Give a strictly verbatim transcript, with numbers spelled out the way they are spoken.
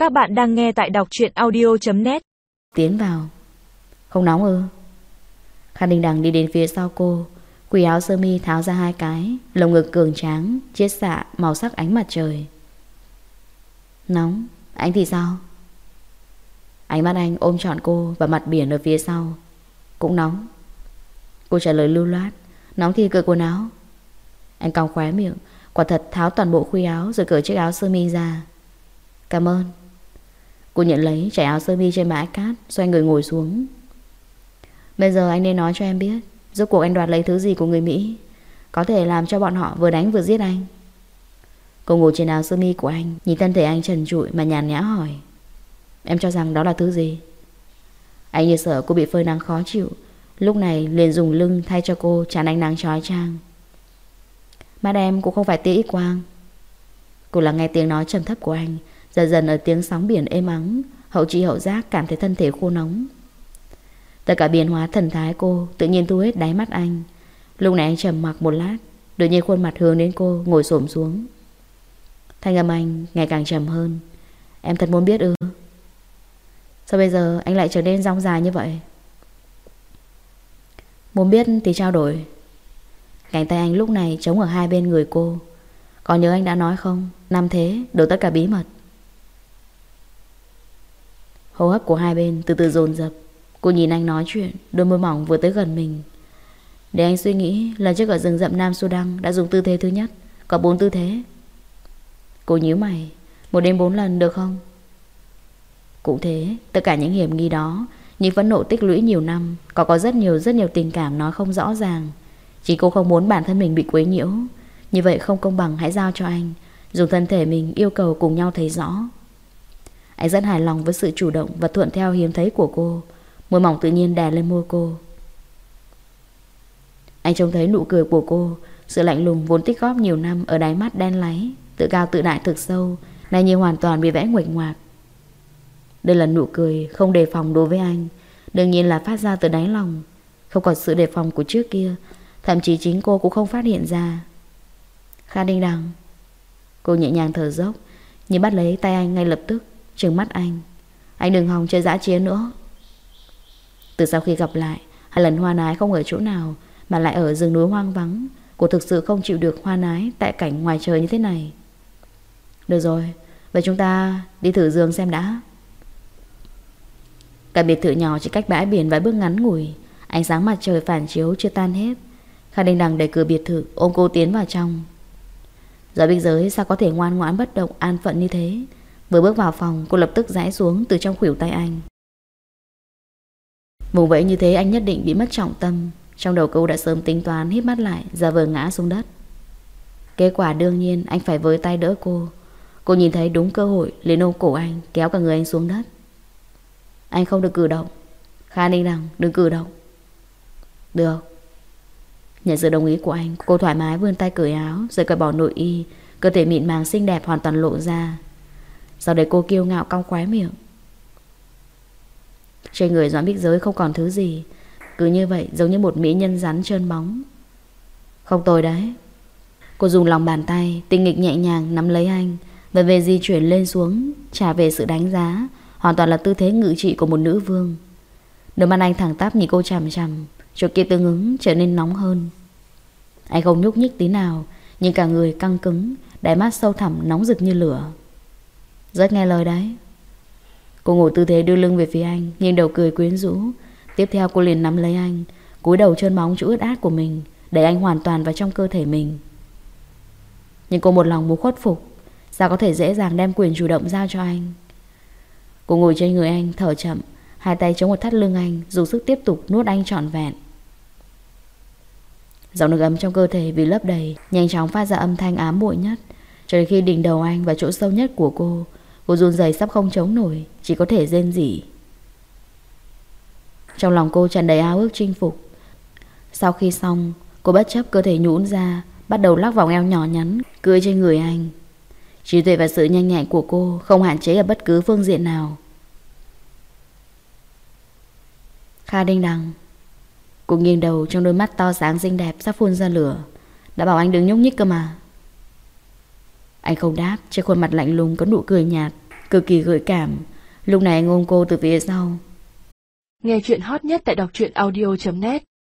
Các bạn đang nghe tại đọc truyện audio chấm net. Tiến vào. Không nóng ư? Kha Đình Đằng đi đến phía sau cô, quỳ áo sơ mi tháo ra hai cái, lồng ngực cường tráng, chiết xạ màu sắc ánh mặt trời. Nóng. Anh thì sao? Ánh mắt anh ôm trọn cô và mặt biển ở phía sau. Cũng nóng. Cô trả lời lưu loát. Nóng thì cởi quần áo. Anh cong khóe miệng, quả thật tháo toàn bộ khuy áo rồi cởi chiếc áo sơ mi ra. Cảm ơn. Cô nhận lấy, trải áo sơ mi trên bãi cát, xoay người ngồi xuống. Bây giờ anh nên nói cho em biết, rốt cuộc anh đoạt lấy thứ gì của người Mỹ, có thể làm cho bọn họ vừa đánh vừa giết anh. Cô ngồi trên áo sơ mi của anh, nhìn thân thể anh trần trụi mà nhàn nhã hỏi. Em cho rằng đó là thứ gì? Anh như sợ cô bị phơi nắng khó chịu, lúc này liền dùng lưng thay cho cô chắn ánh nắng chói chang. Mắt em cũng không phải tia X quang. Cô lắng nghe tiếng nói trầm thấp của anh, dần dần ở tiếng sóng biển êm ắng, hậu tri hậu giác cảm thấy thân thể khô nóng. Tất cả biến hóa thần thái cô tự nhiên thu hết đáy mắt anh. Lúc này anh trầm mặc một lát, đột nhiên khuôn mặt hướng đến cô, ngồi xổm xuống. Thanh âm anh ngày càng trầm hơn. Em thật muốn biết ư? Sao bây giờ anh lại trở nên dong dài như vậy? Muốn biết thì trao đổi. Cánh tay anh lúc này chống ở hai bên người cô. Còn nhớ anh đã nói không, năm thế đổ tất cả bí mật. Hô hấp của hai bên từ từ dồn dập. Cô nhìn anh nói chuyện, đôi môi mỏng vừa tới gần mình. Để anh suy nghĩ, lần trước ở rừng rậm Nam Sudan đã dùng tư thế thứ nhất, có bốn tư thế. Cô nhíu mày. Một đến bốn lần được không? Cũng thế, tất cả những hiểm nghi đó, những phẫn nộ tích lũy nhiều năm, có có rất nhiều rất nhiều tình cảm nói không rõ ràng. Chỉ cô không muốn bản thân mình bị quấy nhiễu. Như vậy không công bằng, hãy giao cho anh, dùng thân thể mình yêu cầu cùng nhau thấy rõ. Anh rất hài lòng với sự chủ động và thuận theo hiếm thấy của cô. Môi mỏng tự nhiên đè lên môi cô. Anh trông thấy nụ cười của cô, sự lạnh lùng vốn tích góp nhiều năm ở đáy mắt đen láy, tự cao tự đại thực sâu, nay như hoàn toàn bị vẽ nguệch ngoạc. Đây là nụ cười không đề phòng đối với anh, đương nhiên là phát ra từ đáy lòng, không còn sự đề phòng của trước kia. Thậm chí chính cô cũng không phát hiện ra. Kha Đình Đằng. Cô nhẹ nhàng thở dốc, nhưng bắt lấy tay anh ngay lập tức, trừng mắt anh. Anh đừng hòng chơi dã chiến nữa. Từ sau khi gặp lại, hai lần hoa ái không ở chỗ nào, mà lại ở rừng núi hoang vắng. Cô thực sự không chịu được hoa ái tại cảnh ngoài trời như thế này. Được rồi, vậy chúng ta đi thử giường xem đã. Cả biệt thự nhỏ chỉ cách bãi biển vài bước ngắn ngủi. Ánh sáng mặt trời phản chiếu chưa tan hết. Kha Đình Đằng đẩy cửa biệt thự, ôm cô tiến vào trong. Giờ Bích Giới sao có thể ngoan ngoãn bất động an phận như thế? Vừa bước vào phòng, cô lập tức giãy xuống từ trong khuỷu tay anh. Vùng vẫy như thế anh nhất định bị mất trọng tâm. Trong đầu cô đã sớm tính toán, híp mắt lại, giả vờ ngã xuống đất. Kết quả đương nhiên anh phải với tay đỡ cô. Cô nhìn thấy đúng cơ hội, liền ôm cổ anh, kéo cả người anh xuống đất. Anh không được cử động. Kha Đình Đằng, đừng cử động. Được. Nhận sự đồng ý của anh, cô thoải mái vươn tay cởi áo, rồi cởi bỏ nội y. Cơ thể mịn màng xinh đẹp hoàn toàn lộ ra. Sau đấy cô kiêu ngạo cong khóe miệng. Trên người Doãn Bích Giới không còn thứ gì, cứ như vậy giống như một mỹ nhân rắn trơn bóng. Không tồi đấy. Cô dùng lòng bàn tay tinh nghịch nhẹ nhàng nắm lấy anh, và về di chuyển lên xuống, trả về sự đánh giá. Hoàn toàn là tư thế ngự trị của một nữ vương. Đôi mắt anh thẳng tắp nhìn cô chằm chằm, chỗ kia tương ứng trở nên nóng hơn. Anh không nhúc nhích tí nào, nhưng cả người căng cứng, đáy mắt sâu thẳm nóng rực như lửa. Rất nghe lời đấy. Cô ngồi tư thế đưa lưng về phía anh, nhìn đầu cười quyến rũ. Tiếp theo cô liền nắm lấy anh, cúi đầu trơn bóng chỗ ướt át của mình, đẩy anh hoàn toàn vào trong cơ thể mình. Nhưng cô một lòng muốn khuất phục, sao có thể dễ dàng đem quyền chủ động giao cho anh. Cô ngồi trên người anh, thở chậm, hai tay chống một thắt lưng anh, dùng sức tiếp tục nuốt anh trọn vẹn. Dòng nước ấm trong cơ thể vì lấp đầy, nhanh chóng phát ra âm thanh ám muội nhất, cho đến khi đỉnh đầu anh và chỗ sâu nhất của cô. Cô run rẩy sắp không chống nổi, chỉ có thể rên rỉ. Trong lòng cô tràn đầy ao ước chinh phục. Sau khi xong, cô bất chấp cơ thể nhũn ra, bắt đầu lắc vòng eo nhỏ nhắn, cưỡi trên người anh. Trí tuệ và sự nhanh nhạy của cô không hạn chế ở bất cứ phương diện nào. Kha Đình Đằng. Cô nghiêng đầu, trong đôi mắt to sáng xinh đẹp sắp phun ra lửa. Đã bảo anh đừng nhúc nhích cơ mà. Anh không đáp, trên khuôn mặt lạnh lùng có nụ cười nhạt. cực kỳ gợi cảm. Lúc này anh ôm cô từ phía sau. Nghe chuyện hot nhất tại đọc truyện audio chấm net.